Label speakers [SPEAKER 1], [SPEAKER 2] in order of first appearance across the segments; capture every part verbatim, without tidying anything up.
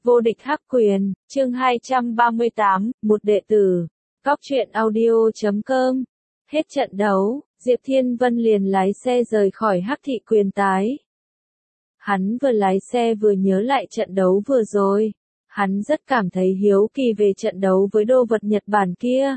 [SPEAKER 1] Vô địch hắc quyền, chương hai trăm ba mươi tám, một đệ tử. Cóc truyện audio chấm com. Hết trận đấu, Diệp Thiên Vân liền lái xe rời khỏi Hắc Thị Quyền Tái. Hắn vừa lái xe vừa nhớ lại trận đấu vừa rồi. Hắn rất cảm thấy hiếu kỳ về trận đấu với đô vật Nhật Bản kia.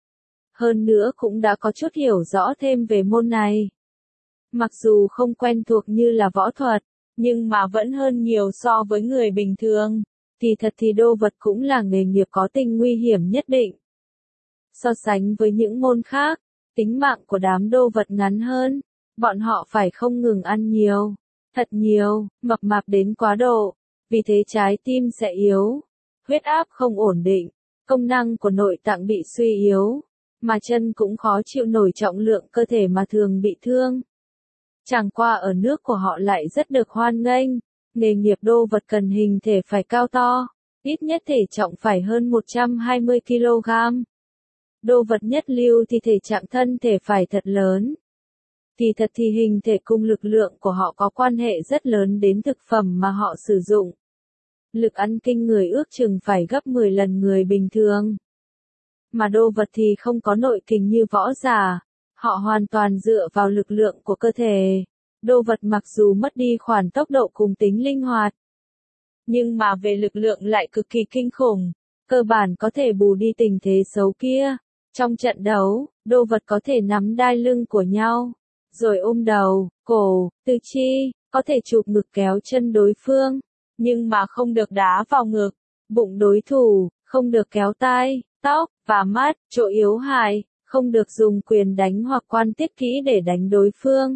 [SPEAKER 1] Hơn nữa cũng đã có chút hiểu rõ thêm về môn này. Mặc dù không quen thuộc như là võ thuật, nhưng mà vẫn hơn nhiều so với người bình thường. Thì thật thì đô vật cũng là nghề nghiệp có tính nguy hiểm nhất định. So sánh với những môn khác, tính mạng của đám đô vật ngắn hơn. Bọn họ phải không ngừng ăn nhiều, thật nhiều, mập mạp đến quá độ. Vì thế trái tim sẽ yếu, huyết áp không ổn định, công năng của nội tạng bị suy yếu, mà chân cũng khó chịu nổi trọng lượng cơ thể mà thường bị thương. Chẳng qua ở nước của họ lại rất được hoan nghênh. Nghề nghiệp đô vật cần hình thể phải cao to, ít nhất thể trọng phải hơn một trăm hai mươi ki lô gam. Đô vật nhất lưu thì thể trạng thân thể phải thật lớn. Thì thật thì hình thể cùng lực lượng của họ có quan hệ rất lớn đến thực phẩm mà họ sử dụng. Lực ăn kinh người ước chừng phải gấp mười lần người bình thường. Mà đô vật thì không có nội kình như võ giả, họ hoàn toàn dựa vào lực lượng của cơ thể. Đô vật mặc dù mất đi khoản tốc độ cùng tính linh hoạt, nhưng mà về lực lượng lại cực kỳ kinh khủng, cơ bản có thể bù đi tình thế xấu kia. Trong trận đấu, đô vật có thể nắm đai lưng của nhau, rồi ôm đầu, cổ, tứ chi, có thể chụp ngực kéo chân đối phương, nhưng mà không được đá vào ngực, bụng đối thủ, không được kéo tai, tóc, và mắt, chỗ yếu hại, không được dùng quyền đánh hoặc quan tiết kỹ để đánh đối phương.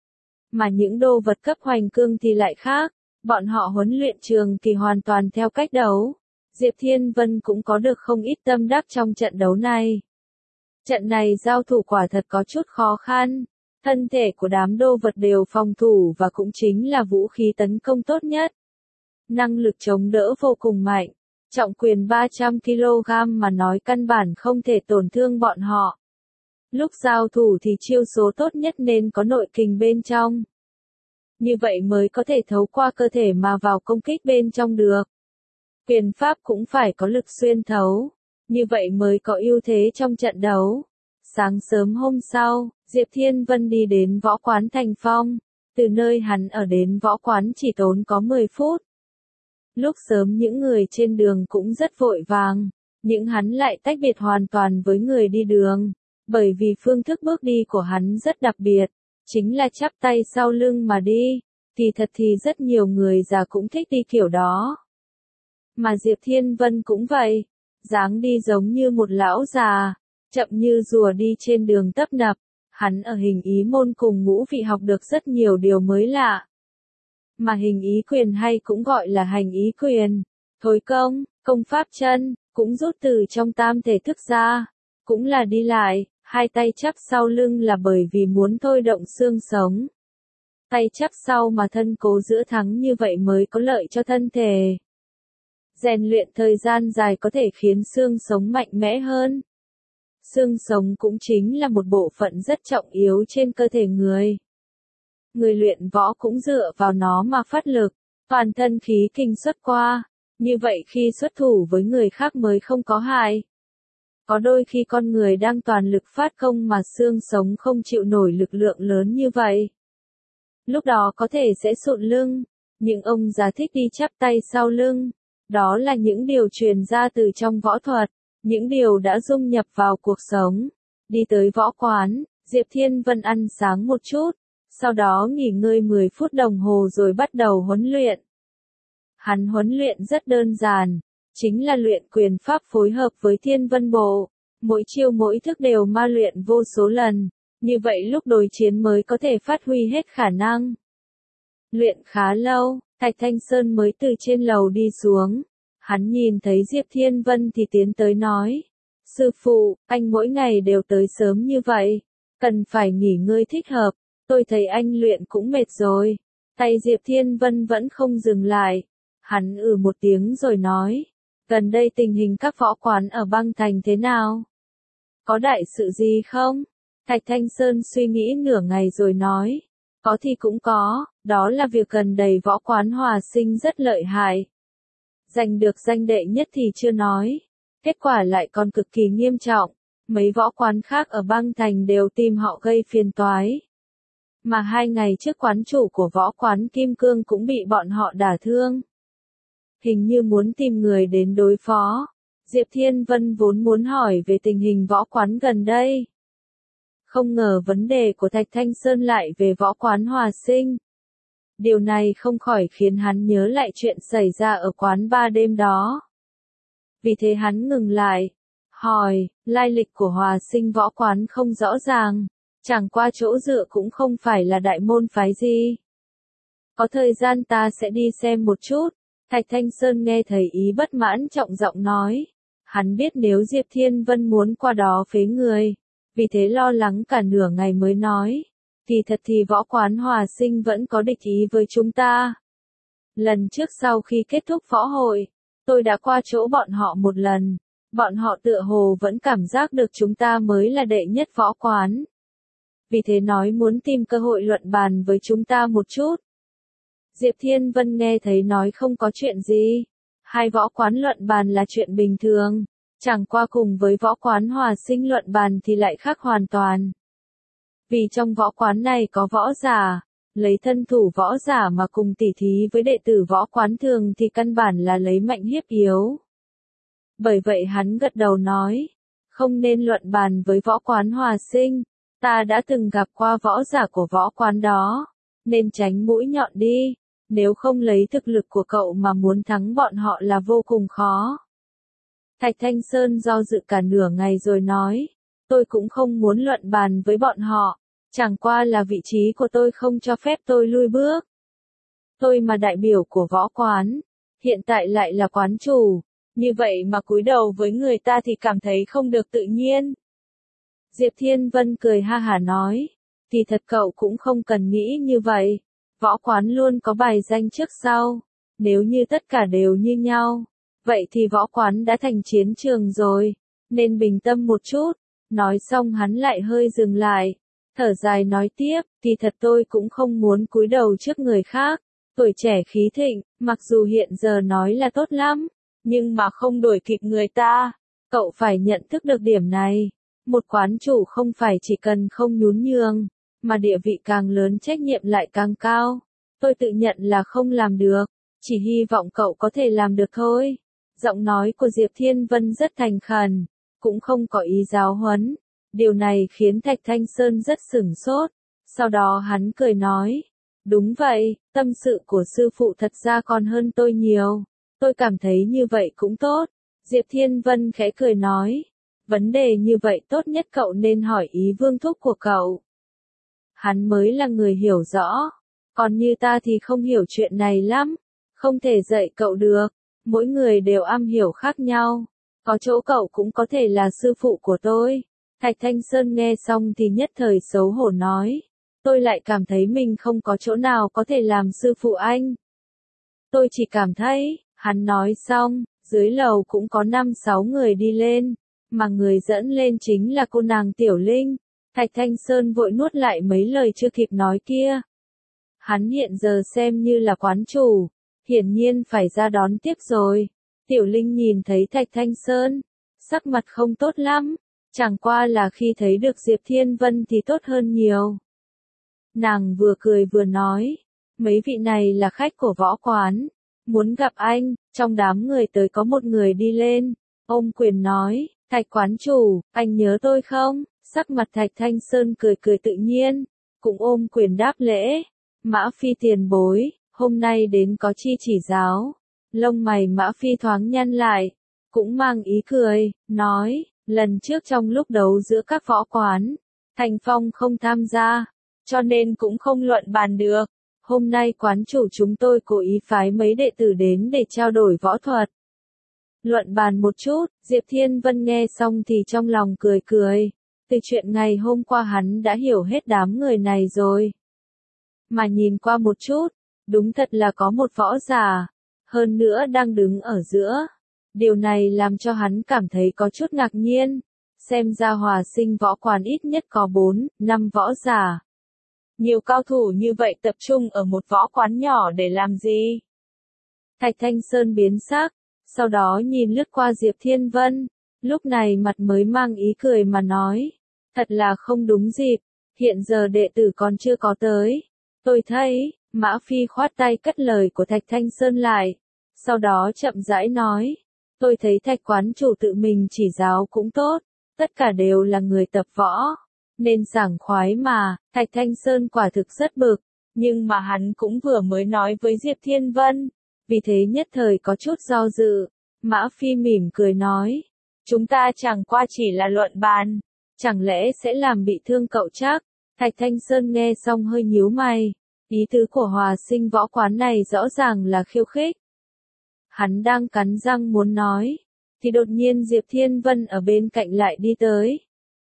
[SPEAKER 1] Mà những đô vật cấp hoành cương thì lại khác, bọn họ huấn luyện trường thì hoàn toàn theo cách đấu. Diệp Thiên Vân cũng có được không ít tâm đắc trong trận đấu này. Trận này giao thủ quả thật có chút khó khăn, thân thể của đám đô vật đều phòng thủ và cũng chính là vũ khí tấn công tốt nhất. Năng lực chống đỡ vô cùng mạnh, trọng quyền ba trăm ki lô gam mà nói căn bản không thể tổn thương bọn họ. Lúc giao thủ thì chiêu số tốt nhất nên có nội kình bên trong. Như vậy mới có thể thấu qua cơ thể mà vào công kích bên trong được. Quyền pháp cũng phải có lực xuyên thấu. Như vậy mới có ưu thế trong trận đấu. Sáng sớm hôm sau, Diệp Thiên Vân đi đến võ quán Thành Phong. Từ nơi hắn ở đến võ quán chỉ tốn có mười phút. Lúc sớm những người trên đường cũng rất vội vàng. Nhưng hắn lại tách biệt hoàn toàn với người đi đường. Bởi vì phương thức bước đi của hắn rất đặc biệt, chính là chắp tay sau lưng mà đi, thì thật thì rất nhiều người già cũng thích đi kiểu đó. Mà Diệp Thiên Vân cũng vậy, dáng đi giống như một lão già, chậm như rùa đi trên đường tấp nập, hắn ở hình ý môn cùng ngũ vị học được rất nhiều điều mới lạ. Mà hình ý quyền hay cũng gọi là hành ý quyền, thối công, công pháp chân, cũng rút từ trong tam thể thức ra, cũng là đi lại. Hai tay chắp sau lưng là bởi vì muốn thôi động xương sống. Tay chắp sau mà thân cố giữa thắng như vậy mới có lợi cho thân thể. Rèn luyện thời gian dài có thể khiến xương sống mạnh mẽ hơn. Xương sống cũng chính là một bộ phận rất trọng yếu trên cơ thể người. Người luyện võ cũng dựa vào nó mà phát lực, toàn thân khí kinh xuất qua. Như vậy khi xuất thủ với người khác mới không có hại. Có đôi khi con người đang toàn lực phát công mà xương sống không chịu nổi lực lượng lớn như vậy. Lúc đó có thể sẽ sụn lưng, nhưng ông già thích đi chắp tay sau lưng. Đó là những điều truyền ra từ trong võ thuật, những điều đã dung nhập vào cuộc sống. Đi tới võ quán, Diệp Thiên Vân ăn sáng một chút, sau đó nghỉ ngơi mười phút đồng hồ rồi bắt đầu huấn luyện. Hắn huấn luyện rất đơn giản. Chính là luyện quyền pháp phối hợp với thiên vân bộ, mỗi chiêu mỗi thức đều ma luyện vô số lần, như vậy lúc đối chiến mới có thể phát huy hết khả năng. Luyện khá lâu, Thạch Thanh Sơn mới từ trên lầu đi xuống, hắn nhìn thấy Diệp Thiên Vân thì tiến tới nói, sư phụ, anh mỗi ngày đều tới sớm như vậy, cần phải nghỉ ngơi thích hợp, tôi thấy anh luyện cũng mệt rồi. Tay Diệp Thiên Vân vẫn không dừng lại, hắn ừ một tiếng rồi nói. Gần đây tình hình các võ quán ở băng thành thế nào? Có đại sự gì không? Thạch Thanh Sơn suy nghĩ nửa ngày rồi nói. Có thì cũng có, đó là việc gần đây võ quán Hòa Sinh rất lợi hại. Giành được danh đệ nhất thì chưa nói, kết quả lại còn cực kỳ nghiêm trọng. Mấy võ quán khác ở băng thành đều tìm họ gây phiền toái. Mà hai ngày trước quán chủ của võ quán Kim Cương cũng bị bọn họ đả thương. Hình như muốn tìm người đến đối phó. Diệp Thiên Vân vốn muốn hỏi về tình hình võ quán gần đây. Không ngờ vấn đề của Thạch Thanh Sơn lại về võ quán Hòa Sinh. Điều này không khỏi khiến hắn nhớ lại chuyện xảy ra ở quán ba đêm đó. Vì thế hắn ngừng lại, hỏi, lai lịch của Hòa Sinh võ quán không rõ ràng, chẳng qua chỗ dựa cũng không phải là đại môn phái gì. Có thời gian ta sẽ đi xem một chút. Thạch Thanh Sơn nghe thấy ý bất mãn trọng giọng nói. Hắn biết nếu Diệp Thiên Vân muốn qua đó phế người, vì thế lo lắng cả nửa ngày mới nói. Kỳ thật thì võ quán Hòa Sinh vẫn có địch ý với chúng ta. Lần trước sau khi kết thúc võ hội, tôi đã qua chỗ bọn họ một lần. Bọn họ tựa hồ vẫn cảm giác được chúng ta mới là đệ nhất võ quán. Vì thế nói muốn tìm cơ hội luận bàn với chúng ta một chút. Diệp Thiên Vân nghe thấy nói không có chuyện gì. Hai võ quán luận bàn là chuyện bình thường. Chẳng qua cùng với võ quán Hòa Sinh luận bàn thì lại khác hoàn toàn. Vì trong võ quán này có võ giả, lấy thân thủ võ giả mà cùng tỉ thí với đệ tử võ quán thường thì căn bản là lấy mạnh hiếp yếu. Bởi vậy hắn gật đầu nói, không nên luận bàn với võ quán Hòa Sinh, ta đã từng gặp qua võ giả của võ quán đó, nên tránh mũi nhọn đi, nếu không lấy thực lực của cậu mà muốn thắng bọn họ là vô cùng khó. Thạch Thanh Sơn do dự cả nửa ngày rồi nói, tôi cũng không muốn luận bàn với bọn họ, chẳng qua là vị trí của tôi không cho phép tôi lui bước. Tôi mà đại biểu của võ quán, hiện tại lại là quán chủ, như vậy mà cúi đầu với người ta thì cảm thấy không được tự nhiên. Diệp Thiên Vân cười ha hả nói, thì thật cậu cũng không cần nghĩ như vậy, võ quán luôn có bài danh trước sau, nếu như tất cả đều như nhau, vậy thì võ quán đã thành chiến trường rồi, nên bình tâm một chút. Nói xong hắn lại hơi dừng lại, thở dài nói tiếp, thì thật tôi cũng không muốn cúi đầu trước người khác, tuổi trẻ khí thịnh, mặc dù hiện giờ nói là tốt lắm, nhưng mà không đuổi kịp người ta, cậu phải nhận thức được điểm này, một quán chủ không phải chỉ cần không nhún nhường, mà địa vị càng lớn trách nhiệm lại càng cao, tôi tự nhận là không làm được, chỉ hy vọng cậu có thể làm được thôi. Giọng nói của Diệp Thiên Vân rất thành khẩn, cũng không có ý giáo huấn. Điều này khiến Thạch Thanh Sơn rất sửng sốt. Sau đó hắn cười nói, đúng vậy, tâm sự của sư phụ thật ra còn hơn tôi nhiều. Tôi cảm thấy như vậy cũng tốt. Diệp Thiên Vân khẽ cười nói, vấn đề như vậy tốt nhất cậu nên hỏi ý vương thúc của cậu. Hắn mới là người hiểu rõ, còn như ta thì không hiểu chuyện này lắm, không thể dạy cậu được, mỗi người đều am hiểu khác nhau. Có chỗ cậu cũng có thể là sư phụ của tôi. Thạch Thanh Sơn nghe xong thì nhất thời xấu hổ nói. Tôi lại cảm thấy mình không có chỗ nào có thể làm sư phụ anh. Tôi chỉ cảm thấy, hắn nói xong, dưới lầu cũng có năm sáu người đi lên, mà người dẫn lên chính là cô nàng Tiểu Linh. Thạch Thanh Sơn vội nuốt lại mấy lời chưa kịp nói kia. Hắn hiện giờ xem như là quán chủ, hiển nhiên phải ra đón tiếp rồi. Tiểu Linh nhìn thấy Thạch Thanh Sơn, sắc mặt không tốt lắm, chẳng qua là khi thấy được Diệp Thiên Vân thì tốt hơn nhiều. Nàng vừa cười vừa nói, mấy vị này là khách của võ quán, muốn gặp anh, trong đám người tới có một người đi lên, ôm quyền nói, Thạch quán chủ, anh nhớ tôi không? Sắc mặt Thạch Thanh Sơn cười cười tự nhiên, cũng ôm quyền đáp lễ, Mã Phi tiền bối, hôm nay đến có chi chỉ giáo. Lông mày Mã Phi thoáng nhăn lại, cũng mang ý cười, nói, lần trước trong lúc đấu giữa các võ quán, Thành Phong không tham gia, cho nên cũng không luận bàn được. Hôm nay quán chủ chúng tôi cố ý phái mấy đệ tử đến để trao đổi võ thuật. Luận bàn một chút, Diệp Thiên Vân nghe xong thì trong lòng cười cười, từ chuyện ngày hôm qua hắn đã hiểu hết đám người này rồi. Mà nhìn qua một chút, đúng thật là có một võ giả, hơn nữa đang đứng ở giữa. Điều này làm cho hắn cảm thấy có chút ngạc nhiên, xem ra Hòa Sinh võ quán ít nhất có bốn, năm võ giả. Nhiều cao thủ như vậy tập trung ở một võ quán nhỏ để làm gì? Thạch Thanh Sơn biến sắc, sau đó nhìn lướt qua Diệp Thiên Vân, lúc này mặt mới mang ý cười mà nói, thật là không đúng dịp, hiện giờ đệ tử còn chưa có tới. Tôi thấy, Mã Phi khoát tay cất lời của Thạch Thanh Sơn lại, sau đó chậm rãi nói, tôi thấy Thạch quán chủ tự mình chỉ giáo cũng tốt, tất cả đều là người tập võ, nên sảng khoái mà. Thạch Thanh Sơn quả thực rất bực, nhưng mà hắn cũng vừa mới nói với Diệp Thiên Vân, vì thế nhất thời có chút do dự. Mã Phi mỉm cười nói, chúng ta chẳng qua chỉ là luận bàn, chẳng lẽ sẽ làm bị thương cậu chắc? Thạch Thanh Sơn nghe xong hơi nhíu mày, ý tứ của Hòa Sinh võ quán này rõ ràng là khiêu khích. Hắn đang cắn răng muốn nói, thì đột nhiên Diệp Thiên Vân ở bên cạnh lại đi tới.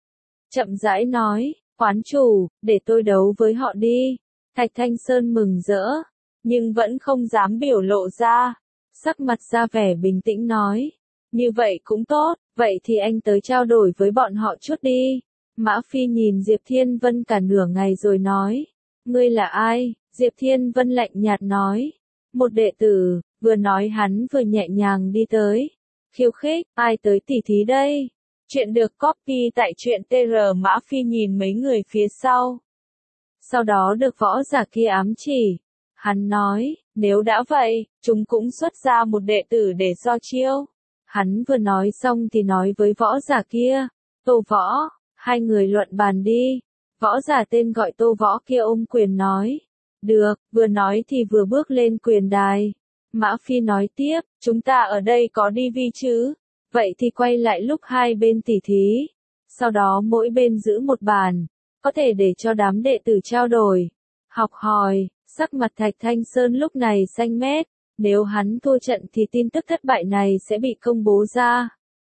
[SPEAKER 1] Chậm rãi nói, quán chủ, để tôi đấu với họ đi. Thạch Thanh Sơn mừng rỡ, nhưng vẫn không dám biểu lộ ra, sắc mặt ra vẻ bình tĩnh nói, như vậy cũng tốt, vậy thì anh tới trao đổi với bọn họ chút đi. Mã Phi nhìn Diệp Thiên Vân cả nửa ngày rồi nói, ngươi là ai? Diệp Thiên Vân lạnh nhạt nói, một đệ tử. Vừa nói hắn vừa nhẹ nhàng đi tới. Khiêu khích, ai tới tỉ thí đây? Chuyện được copy tại truyện tê rờ. Mã Phi nhìn mấy người phía sau. Sau đó được võ giả kia ám chỉ. Hắn nói, nếu đã vậy, chúng cũng xuất ra một đệ tử để so chiêu. Hắn vừa nói xong thì nói với võ giả kia, Tô Võ, hai người luận bàn đi. Võ giả tên gọi Tô Võ kia ôm quyền nói, được, vừa nói thì vừa bước lên quyền đài. Mã Phi nói tiếp, chúng ta ở đây có đi vi chứ? Vậy thì quay lại lúc hai bên tỉ thí. Sau đó mỗi bên giữ một bàn, có thể để cho đám đệ tử trao đổi, học hỏi. Sắc mặt Thạch Thanh Sơn lúc này xanh mét, nếu hắn thua trận thì tin tức thất bại này sẽ bị công bố ra.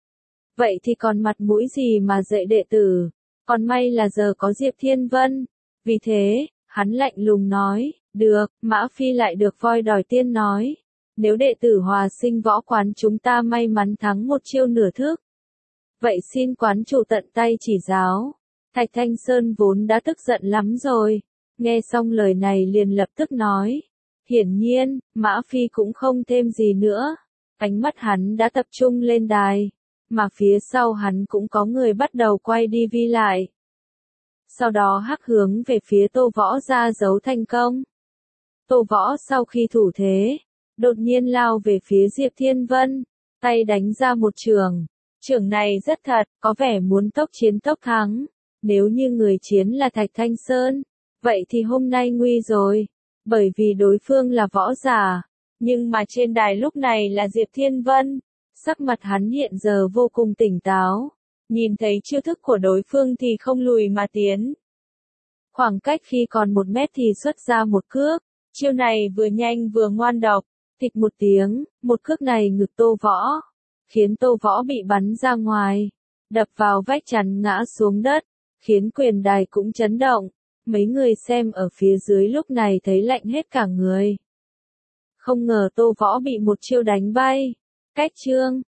[SPEAKER 1] Vậy thì còn mặt mũi gì mà dạy đệ tử? Còn may là giờ có Diệp Thiên Vân. Vì thế, hắn lạnh lùng nói, được. Mã Phi lại được voi đòi tiên nói, nếu đệ tử Hòa Sinh võ quán chúng ta may mắn thắng một chiêu nửa thức, vậy xin quán chủ tận tay chỉ giáo. Thạch Thanh Sơn vốn đã tức giận lắm rồi, nghe xong lời này liền lập tức nói, hiển nhiên, Mã Phi cũng không thêm gì nữa, ánh mắt hắn đã tập trung lên đài, mà phía sau hắn cũng có người bắt đầu quay đi vi lại. Sau đó hắc hướng về phía Tô Võ ra dấu thành công. Tô Võ sau khi thủ thế, đột nhiên lao về phía Diệp Thiên Vân, tay đánh ra một trường. Trường này rất thật, có vẻ muốn tốc chiến tốc thắng. Nếu như người chiến là Thạch Thanh Sơn, vậy thì hôm nay nguy rồi, bởi vì đối phương là võ giả. Nhưng mà trên đài lúc này là Diệp Thiên Vân, sắc mặt hắn hiện giờ vô cùng tỉnh táo. Nhìn thấy chiêu thức của đối phương thì không lùi mà tiến. Khoảng cách khi còn một mét thì xuất ra một cước, chiêu này vừa nhanh vừa ngoan độc. Thịch một tiếng, một cước này ngực Tô Võ, khiến Tô Võ bị bắn ra ngoài, đập vào vách chắn ngã xuống đất, khiến quyền đài cũng chấn động. Mấy người xem ở phía dưới lúc này thấy lạnh hết cả người. Không ngờ Tô Võ bị một chiêu đánh bay. Cách chương